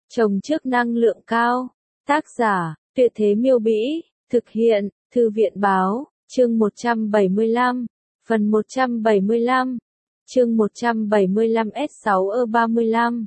Trồng trước năng lượng cao. Tác giả, Tuyệt Thế Miêu Bĩ, thực hiện, Thư viện Báo, chương 175, phần 175, chương 175 S6E35.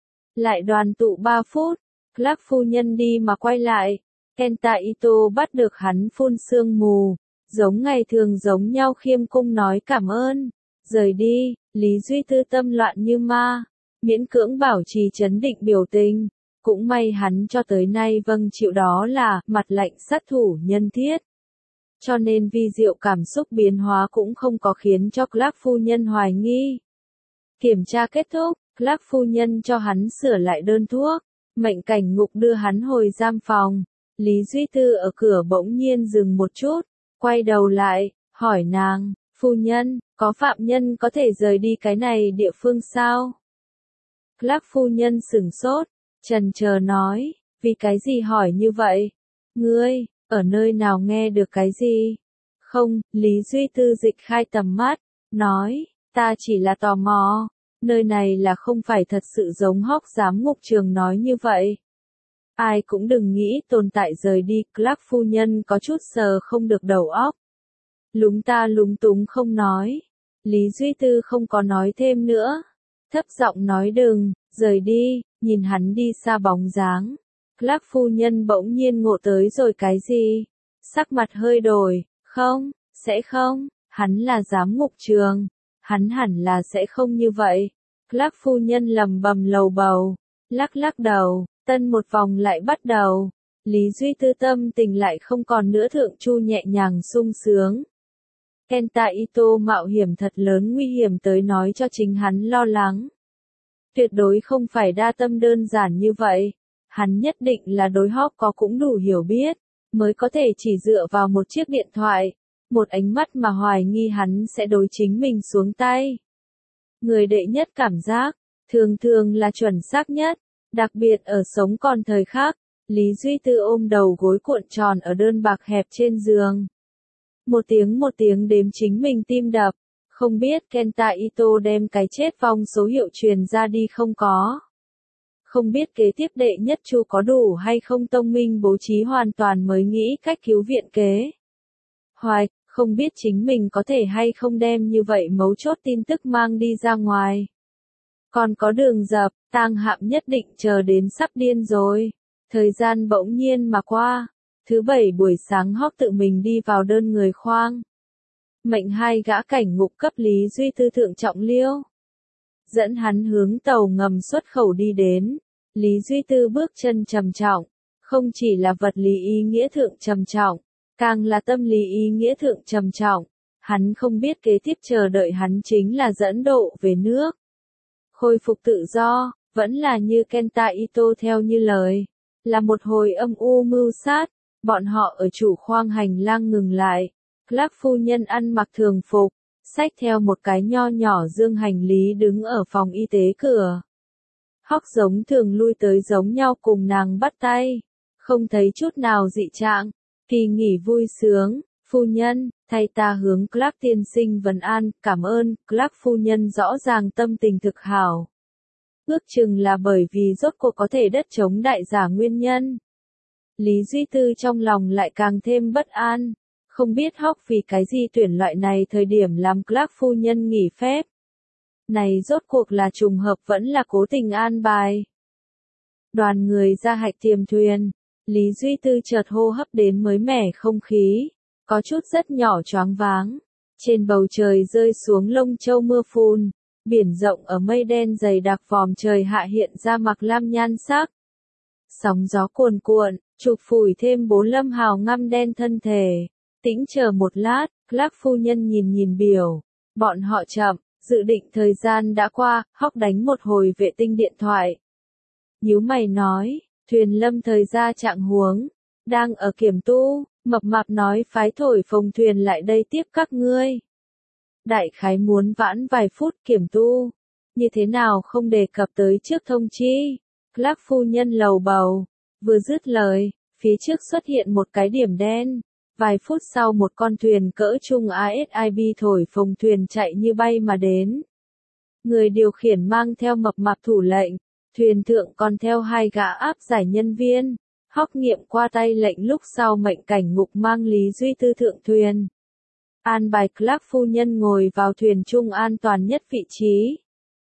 Lại đoàn tụ 3 phút, Clark phu nhân đi mà quay lại, Kenta Ito bắt được hắn phun sương mù, giống ngày thường giống nhau khiêm cung nói cảm ơn, rời đi, Lý Duy Tư tâm loạn như ma, miễn cưỡng bảo trì trấn định biểu tình, cũng may hắn cho tới nay vâng chịu đó là mặt lạnh sát thủ nhân thiết. Cho nên vi diệu cảm xúc biến hóa cũng không có khiến cho Clark phu nhân hoài nghi. Kiểm tra kết thúc, Clark phu nhân cho hắn sửa lại đơn thuốc, mệnh cảnh ngục đưa hắn hồi giam phòng. Lý Duy Tư ở cửa bỗng nhiên dừng một chút, quay đầu lại, hỏi nàng, phu nhân, có phạm nhân có thể rời đi cái này địa phương sao? Clark phu nhân sửng sốt, chần chờ nói, vì cái gì hỏi như vậy? Ngươi, ở nơi nào nghe được cái gì? Không, Lý Duy Tư dịch khai tầm mắt, nói, ta chỉ là tò mò, nơi này là không phải thật sự giống Hóc giám ngục trường nói như vậy. Ai cũng đừng nghĩ tồn tại rời đi, Clark phu nhân có chút sờ không được đầu óc. Lúng ta lúng túng không nói. Lý Duy Tư không có nói thêm nữa. Thấp giọng nói đừng, rời đi, nhìn hắn đi xa bóng dáng. Clark phu nhân bỗng nhiên ngộ tới rồi cái gì? Sắc mặt hơi đổi, không, sẽ không, hắn là giám ngục trường. Hắn hẳn là sẽ không như vậy. Clark phu nhân lầm bầm lầu bầu, lắc lắc đầu. Tân một vòng lại bắt đầu, Lý Duy Tư tâm tình lại không còn nữa thượng chu nhẹ nhàng sung sướng. Kenta Ito mạo hiểm thật lớn nguy hiểm tới nói cho chính hắn lo lắng. Tuyệt đối không phải đa tâm đơn giản như vậy, hắn nhất định là đối Hóc có cũng đủ hiểu biết, mới có thể chỉ dựa vào một chiếc điện thoại, một ánh mắt mà hoài nghi hắn sẽ đối chính mình xuống tay. Người đệ nhất cảm giác, thường thường là chuẩn xác nhất. Đặc biệt ở sống còn thời khắc, Lý Duy Tư ôm đầu gối cuộn tròn ở đơn bạc hẹp trên giường. Một tiếng đếm chính mình tim đập, không biết Kenta Ito đem cái chết vong số hiệu truyền ra đi không có. Không biết kế tiếp đệ nhất chu có đủ hay không tông minh bố trí hoàn toàn mới nghĩ cách cứu viện kế. Hoài, không biết chính mình có thể hay không đem như vậy mấu chốt tin tức mang đi ra ngoài. Còn có đường dập, tang hạm nhất định chờ đến sắp điên rồi. Thời gian bỗng nhiên mà qua. Thứ bảy buổi sáng Hóc tự mình đi vào đơn người khoang. Mệnh hai gã cảnh ngục cấp Lý Duy Tư thượng trọng liêu. Dẫn hắn hướng tàu ngầm xuất khẩu đi đến. Lý Duy Tư bước chân trầm trọng. Không chỉ là vật lý ý nghĩa thượng trầm trọng, càng là tâm lý ý nghĩa thượng trầm trọng. Hắn không biết kế tiếp chờ đợi hắn chính là dẫn độ về nước. Khôi phục tự do, vẫn là như Kenta Ito theo như lời, là một hồi âm u mưu sát, bọn họ ở chủ khoang hành lang ngừng lại, Clark phu nhân ăn mặc thường phục, xách theo một cái nho nhỏ dương hành lý đứng ở phòng y tế cửa. Hóc giống thường lui tới giống nhau cùng nàng bắt tay, không thấy chút nào dị trạng, kỳ nghỉ vui sướng. Phu nhân, thay ta hướng Clark tiên sinh vấn an, cảm ơn, Clark phu nhân rõ ràng tâm tình thực hảo. Ước chừng là bởi vì rốt cuộc có thể đất chống đại giả nguyên nhân. Lý Duy Tư trong lòng lại càng thêm bất an, không biết Hóc vì cái gì tuyển loại này thời điểm làm Clark phu nhân nghỉ phép. Này rốt cuộc là trùng hợp vẫn là cố tình an bài. Đoàn người ra hạch tiềm thuyền, Lý Duy Tư chợt hô hấp đến mới mẻ không khí. Có chút rất nhỏ choáng váng, trên bầu trời rơi xuống lông châu mưa phùn, biển rộng ở mây đen dày đặc vòm trời hạ hiện ra mặc lam nhan sắc. Sóng gió cuồn cuộn, chụp phủi thêm bố lâm hào ngăm đen thân thể. Tĩnh chờ một lát, Clark phu nhân nhìn biểu, bọn họ chậm, dự định thời gian đã qua, Hóc đánh một hồi vệ tinh điện thoại. Nhíu mày nói, thuyền lâm thời ra trạng huống, đang ở kiểm tu. Mập mạp nói phái thổi phồng thuyền lại đây tiếp các ngươi. Đại khái muốn vãn vài phút kiểm tu. Như thế nào không đề cập tới trước thông chi. Clark phu nhân lầu bầu. Vừa dứt lời, phía trước xuất hiện một cái điểm đen. Vài phút sau một con thuyền cỡ trung ASIB thổi phồng thuyền chạy như bay mà đến. Người điều khiển mang theo mập mạp thủ lệnh. Thuyền thượng còn theo 2 gã áp giải nhân viên. Hóc nghiệm qua tay lệnh lúc sau mệnh cảnh ngục mang Lý Duy Tư thượng thuyền. An bài Clark phu nhân ngồi vào thuyền chung an toàn nhất vị trí.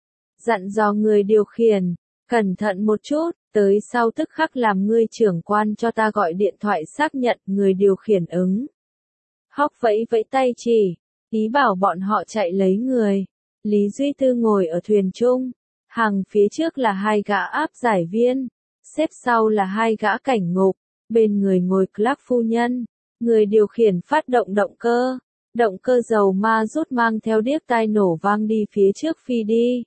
Dặn dò người điều khiển, cẩn thận một chút, tới sau tức khắc làm ngươi trưởng quan cho ta gọi điện thoại xác nhận. Người điều khiển ứng. Hóc vẫy vẫy tay chỉ, ý bảo bọn họ chạy lấy người. Lý Duy Tư ngồi ở thuyền chung, hàng phía trước là 2 gã áp giải viên, xếp sau là 2 gã cảnh ngục, bên người ngồi Clark phu nhân. Người điều khiển phát động động cơ dầu ma rút mang theo điếc tai nổ vang đi phía trước phi đi.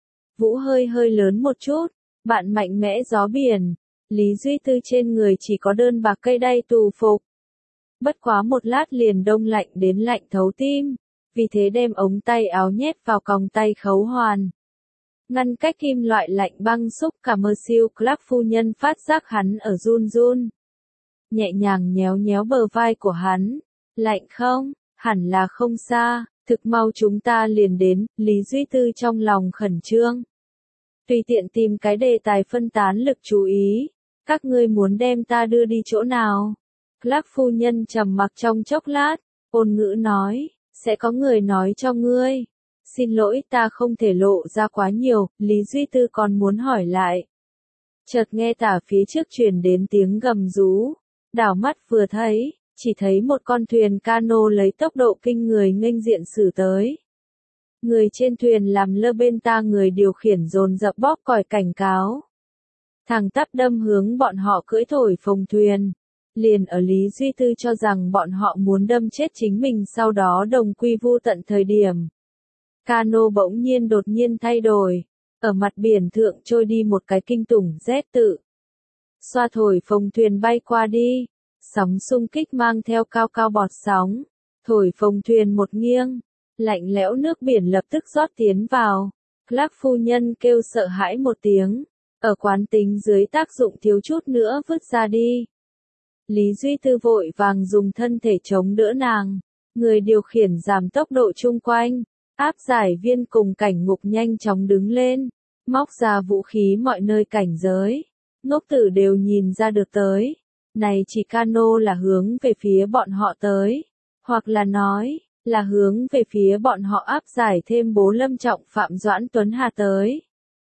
Vũ hơi lớn một chút, bạn mạnh mẽ gió biển. Lý Duy Tư trên người chỉ có đơn bạc cây đay tù phục. Bất quá một lát liền đông lạnh đến lạnh thấu tim, vì thế đem ống tay áo nhét vào còng tay khấu hoàn. Ngăn cách kim loại lạnh băng xúc cả mơ siêu. Clark phu nhân phát giác hắn ở run run. Nhẹ nhàng nhéo nhéo bờ vai của hắn. Lạnh không? Hẳn là không xa, thực mau chúng ta liền đến. Lý Duy Tư trong lòng khẩn trương. Tùy tiện tìm cái đề tài phân tán lực chú ý. Các ngươi muốn đem ta đưa đi chỗ nào? Clark phu nhân trầm mặc trong chốc lát, ôn ngữ nói, sẽ có người nói cho ngươi. Xin lỗi ta không thể lộ ra quá nhiều. Lý Duy Tư còn muốn hỏi lại. Chợt nghe tả phía trước truyền đến tiếng gầm rú. Đảo mắt vừa thấy, chỉ thấy một con thuyền cano lấy tốc độ kinh người nghênh diện xử tới. Người trên thuyền làm lơ bên ta, người điều khiển dồn dập bóp còi cảnh cáo. Thẳng tắp đâm hướng bọn họ cưỡi thổi phồng thuyền. Liền ở Lý Duy Tư cho rằng bọn họ muốn đâm chết chính mình, sau đó đồng quy vu tận thời điểm. Cano bỗng nhiên đột nhiên thay đổi. Ở mặt biển thượng trôi đi một cái kinh tủng Z tự. Xoa thổi phồng thuyền bay qua đi. Sóng xung kích mang theo cao cao bọt sóng. Thổi phồng thuyền một nghiêng. Lạnh lẽo nước biển lập tức rót tiến vào. Clark phu nhân kêu sợ hãi một tiếng. Ở quán tính dưới tác dụng thiếu chút nữa vứt ra đi. Lý Duy Tư vội vàng dùng thân thể chống đỡ nàng. Người điều khiển giảm tốc độ chung quanh. Áp giải viên cùng cảnh ngục nhanh chóng đứng lên. Móc ra vũ khí mọi nơi cảnh giới. Ngốc tử đều nhìn ra được tới. Này chỉ cano là hướng về phía bọn họ tới. Hoặc là nói, là hướng về phía bọn họ áp giải thêm Bố Lâm Trọng Phạm Doãn Tuấn Hà tới.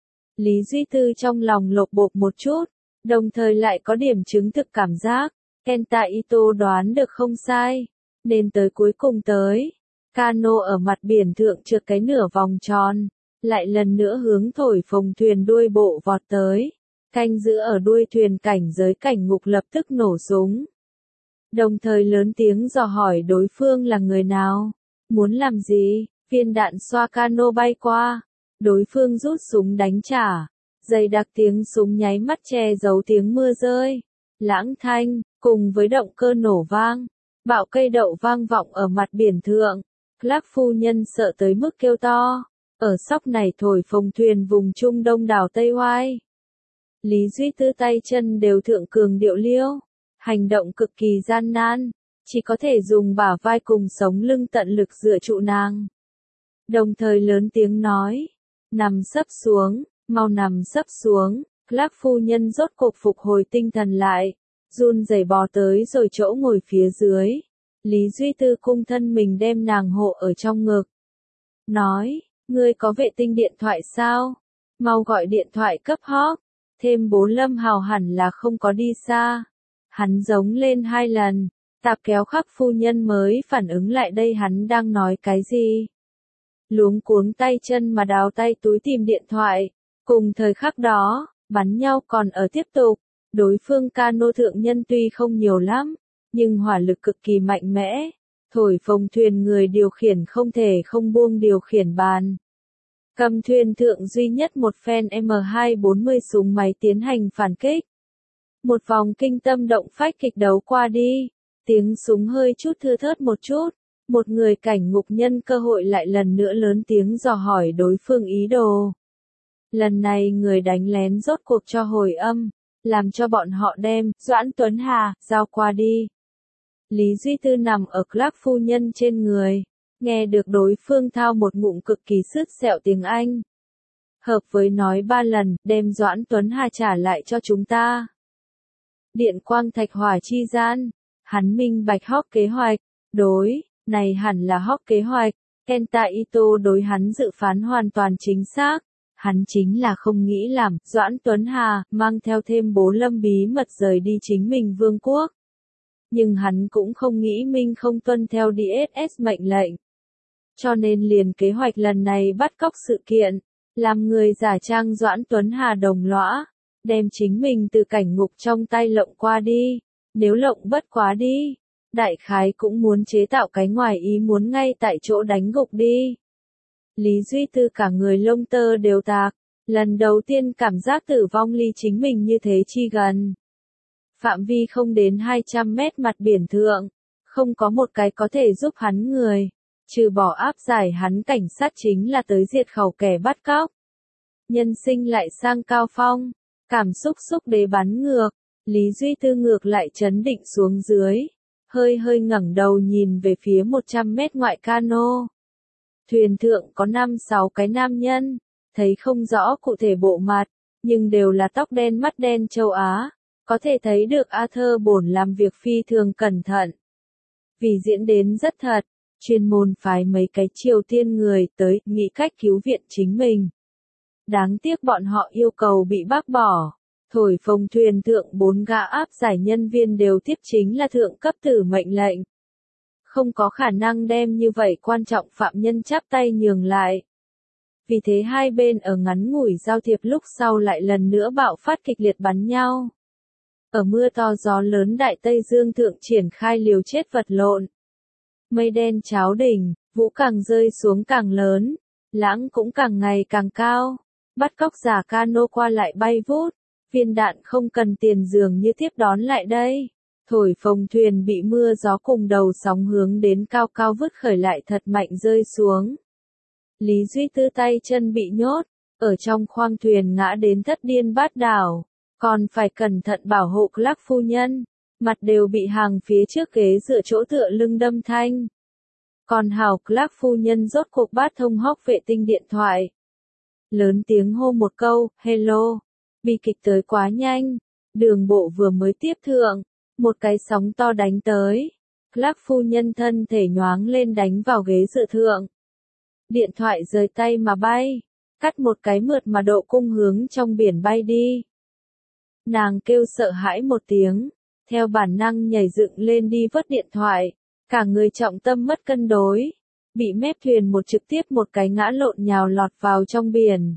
Lý Duy Tư trong lòng lột bột một chút, đồng thời lại có điểm chứng thực cảm giác. Kenta Ito đoán được không sai, nên tới cuối cùng tới. Cano ở mặt biển thượng trượt cái nửa vòng tròn, lại lần nữa hướng thổi phồng thuyền đuôi bộ vọt tới. Canh giữ ở đuôi thuyền cảnh giới cảnh ngục lập tức nổ súng. Đồng thời lớn tiếng dò hỏi đối phương là người nào, muốn làm gì. Viên đạn xoa cano bay qua, đối phương rút súng đánh trả. Dày đặc tiếng súng nháy mắt che giấu tiếng mưa rơi. Lãng thanh, cùng với động cơ nổ vang, bạo cây đậu vang vọng ở mặt biển thượng. Clark phu nhân sợ tới mức kêu to. Ở sóc này thổi phồng thuyền vùng Trung Đông đảo Tây Hoai. Lý Duy Tư tay chân đều thượng cường điệu liêu. Hành động cực kỳ gian nan. Chỉ có thể dùng bả vai cùng sống lưng tận lực dựa trụ nàng. Đồng thời lớn tiếng nói. Nằm sấp xuống, mau nằm sấp xuống. Clark phu nhân rốt cuộc phục hồi tinh thần lại. Run rẩy bò tới rồi chỗ ngồi phía dưới. Lý Duy Tư cung thân mình đem nàng hộ ở trong ngực. Nói, ngươi có vệ tinh điện thoại sao? Mau gọi điện thoại cấp Hawk. Thêm Bố Lâm Hào hẳn là không có đi xa. Hắn giống lên 2 lần. Tạp kéo khắc phu nhân mới phản ứng lại đây hắn đang nói cái gì. Luống cuống tay chân mà đào tay túi tìm điện thoại. Cùng thời khắc đó, bắn nhau còn ở tiếp tục. Đối phương cano thượng nhân tuy không nhiều lắm, nhưng hỏa lực cực kỳ mạnh mẽ. Thổi phồng thuyền người điều khiển không thể không buông điều khiển bàn. Cầm thuyền thượng duy nhất một phen M240 súng máy tiến hành phản kích. Một vòng kinh tâm động phách kịch đấu qua đi, tiếng súng hơi chút thưa thớt một chút, một người cảnh ngục nhân cơ hội lại lần nữa lớn tiếng dò hỏi đối phương ý đồ. Lần này người đánh lén rốt cuộc cho hồi âm, làm cho bọn họ đem Doãn Tuấn Hà giao qua đi. Lý Duy Tư nằm ở Clark phu nhân trên người, nghe được đối phương thao một ngụm cực kỳ sứt sẹo tiếng Anh. hợp với nói 3 lần, đem Doãn Tuấn Hà trả lại cho chúng ta. Điện quang thạch hỏa chi gian, hắn minh bạch Hawk kế hoạch, đối, này hẳn là Hawk kế hoạch, Kenta Ito đối hắn dự phán hoàn toàn chính xác. Hắn chính là không nghĩ làm, Doãn Tuấn Hà, mang theo thêm bố Lâm bí mật rời đi chính mình vương quốc. Nhưng hắn cũng không nghĩ Minh không tuân theo DSS mệnh lệnh. Cho nên liền kế hoạch lần này bắt cóc sự kiện, làm người giả trang Doãn Tuấn Hà đồng lõa, đem chính mình từ cảnh ngục trong tay lộng qua đi, nếu lộng bất quá đi, đại khái cũng muốn chế tạo cái ngoài ý muốn ngay tại chỗ đánh gục đi. Lý Duy Tư cả người lông tơ đều tạc, lần đầu tiên cảm giác tử vong ly chính mình như thế chi gần. Phạm vi không đến 200 mét mặt biển thượng, không có một cái có thể giúp hắn người, trừ bỏ áp giải hắn cảnh sát chính là tới diệt khẩu kẻ bắt cóc. Nhân sinh lại sang cao phong, cảm xúc xúc đế bắn ngược, Lý Duy Tư ngược lại chấn định xuống dưới, hơi hơi ngẩng đầu nhìn về phía 100 mét ngoại cano. Thuyền thượng có 5-6 cái nam nhân, thấy không rõ cụ thể bộ mặt, nhưng đều là tóc đen mắt đen châu Á, có thể thấy được Arthur bổn làm việc phi thường cẩn thận. Vì diễn đến rất thật, chuyên môn phái mấy cái Triều Tiên người tới, nghĩ cách cứu viện chính mình. Đáng tiếc bọn họ yêu cầu bị bác bỏ, thổi phồng thuyền thượng 4 gã áp giải nhân viên đều tiếp chính là thượng cấp tử mệnh lệnh. Không có khả năng đem như vậy quan trọng phạm nhân chắp tay nhường lại. Vì thế hai bên ở ngắn ngủi giao thiệp lúc sau lại lần nữa bạo phát kịch liệt bắn nhau. Ở mưa to gió lớn Đại Tây Dương thượng triển khai liều chết vật lộn. Mây đen cháo đỉnh, vũ càng rơi xuống càng lớn, lãng cũng càng ngày càng cao. Bắt cóc giả cano qua lại bay vút, viên đạn không cần tiền dường như tiếp đón lại đây. Thổi phồng thuyền bị mưa gió cùng đầu sóng hướng đến cao cao vứt khởi lại thật mạnh rơi xuống. Lý Duy Tư tay chân bị nhốt, ở trong khoang thuyền ngã đến thất điên bát đảo, còn phải cẩn thận bảo hộ Clark phu nhân, mặt đều bị hàng phía trước ghế dựa chỗ tựa lưng đâm thanh. Còn hảo Clark phu nhân rốt cuộc bắt thông hóc vệ tinh điện thoại. Lớn tiếng hô một câu, hello, bi kịch tới quá nhanh, đường bộ vừa mới tiếp thượng. Một cái sóng to đánh tới, Clark phu nhân thân thể nhoáng lên đánh vào ghế dựa thượng. Điện thoại rời tay mà bay, cắt một cái mượt mà độ cung hướng trong biển bay đi. Nàng kêu sợ hãi một tiếng, theo bản năng nhảy dựng lên đi vớt điện thoại, cả người trọng tâm mất cân đối, bị mép thuyền một trực tiếp một cái ngã lộn nhào lọt vào trong biển.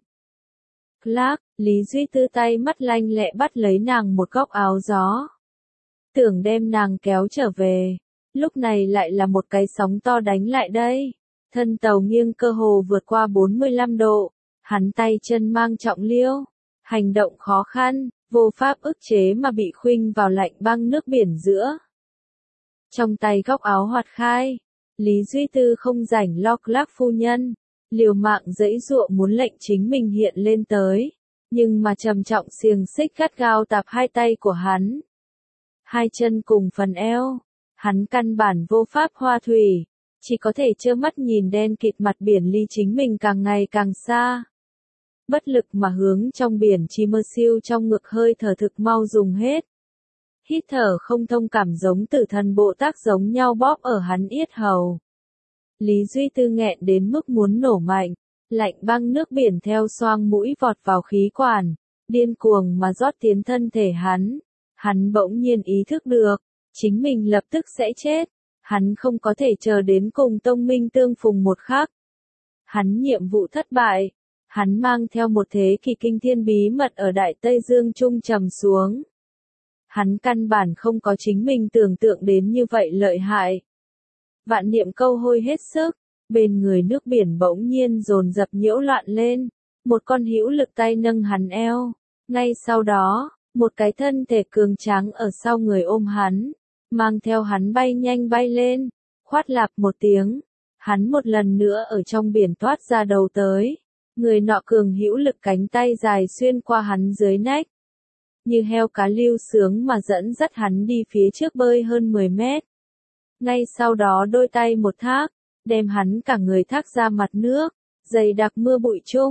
Clark, Lý Duy Tư tay mắt lanh lẹ bắt lấy nàng một góc áo gió. Tưởng đem nàng kéo trở về, lúc này lại là một cái sóng to đánh lại đây. Thân tàu nghiêng cơ hồ vượt qua 45 độ, hắn tay chân mang trọng liêu, hành động khó khăn, vô pháp ức chế mà bị khuynh vào lạnh băng nước biển giữa. Trong tay góc áo hoạt khai, Lý Duy Tư không rảnh lo Clark phu nhân, liều mạng giãy giụa muốn lệnh chính mình hiện lên tới, nhưng mà trầm trọng xiềng xích gắt gao tạp hai tay của hắn. Hai chân cùng phần eo, hắn căn bản vô pháp hoa thủy, chỉ có thể trơ mắt nhìn đen kịt mặt biển ly chính mình càng ngày càng xa. Bất lực mà hướng trong biển chi mơ siêu trong ngực hơi thở thực mau dùng hết. Hít thở không thông cảm giống tử thần Bồ Tát giống nhau bóp ở hắn yết hầu. Lý Duy Tư nghẹn đến mức muốn nổ mạnh, lạnh băng nước biển theo xoang mũi vọt vào khí quản, điên cuồng mà rót tiến thân thể hắn. Hắn bỗng nhiên ý thức được, chính mình lập tức sẽ chết, hắn không có thể chờ đến cùng tông minh tương phùng một khắc. Hắn nhiệm vụ thất bại, hắn mang theo một thế kỷ kinh thiên bí mật ở Đại Tây Dương trung trầm xuống. Hắn căn bản không có chính mình tưởng tượng đến như vậy lợi hại. Vạn niệm câu hôi hết sức, bên người nước biển bỗng nhiên dồn dập nhiễu loạn lên, một con hữu lực tay nâng hắn eo, ngay sau đó, một cái thân thể cường tráng ở sau người ôm hắn, mang theo hắn bay nhanh bay lên, khoát lạp một tiếng, hắn một lần nữa ở trong biển toát ra đầu tới, người nọ cường hữu lực cánh tay dài xuyên qua hắn dưới nách, như heo cá lưu sướng mà dẫn dắt hắn đi phía trước bơi hơn 10 mét. Ngay sau đó đôi tay một thác, đem hắn cả người thác ra mặt nước, dày đặc mưa bụi chung,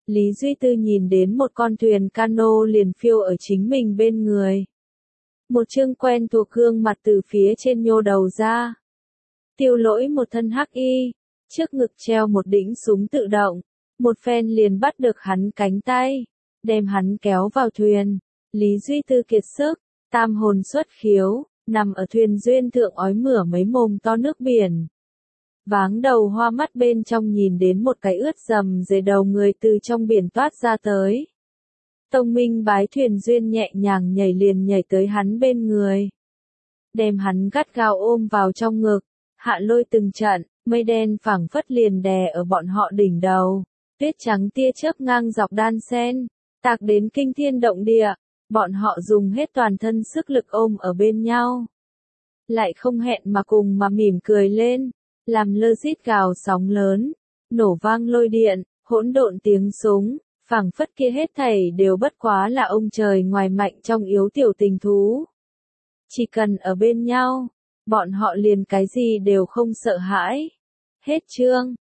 Lý Duy Tư nhìn đến một con thuyền cano liền phiêu ở chính mình bên người. Một chương quen thuộc gương mặt từ phía trên nhô đầu ra. Tiêu Lỗi một thân hắc y, trước ngực treo một đĩnh súng tự động, một phen liền bắt được hắn cánh tay, đem hắn kéo vào thuyền. Lý Duy Tư kiệt sức, tam hồn xuất khiếu, nằm ở thuyền duyên thượng ói mửa mấy mồm to nước biển. Váng đầu hoa mắt bên trong nhìn đến một cái ướt rầm rề đầu người từ trong biển toát ra tới. Tông Minh bái thuyền duyên nhẹ nhàng liền nhảy tới hắn bên người. Đem hắn gắt gao ôm vào trong ngực, hạ lôi từng trận, mây đen phảng phất liền đè ở bọn họ đỉnh đầu. Tuyết trắng tia chớp ngang dọc đan sen, tạc đến kinh thiên động địa, bọn họ dùng hết toàn thân sức lực ôm ở bên nhau. Lại không hẹn mà cùng mà mỉm cười lên, làm lơ rít gào sóng lớn, nổ vang lôi điện, hỗn độn tiếng súng, phảng phất kia hết thảy đều bất quá là ông trời ngoài mạnh trong yếu tiểu tình thú. Chỉ cần ở bên nhau, bọn họ liền cái gì đều không sợ hãi. Hết chương.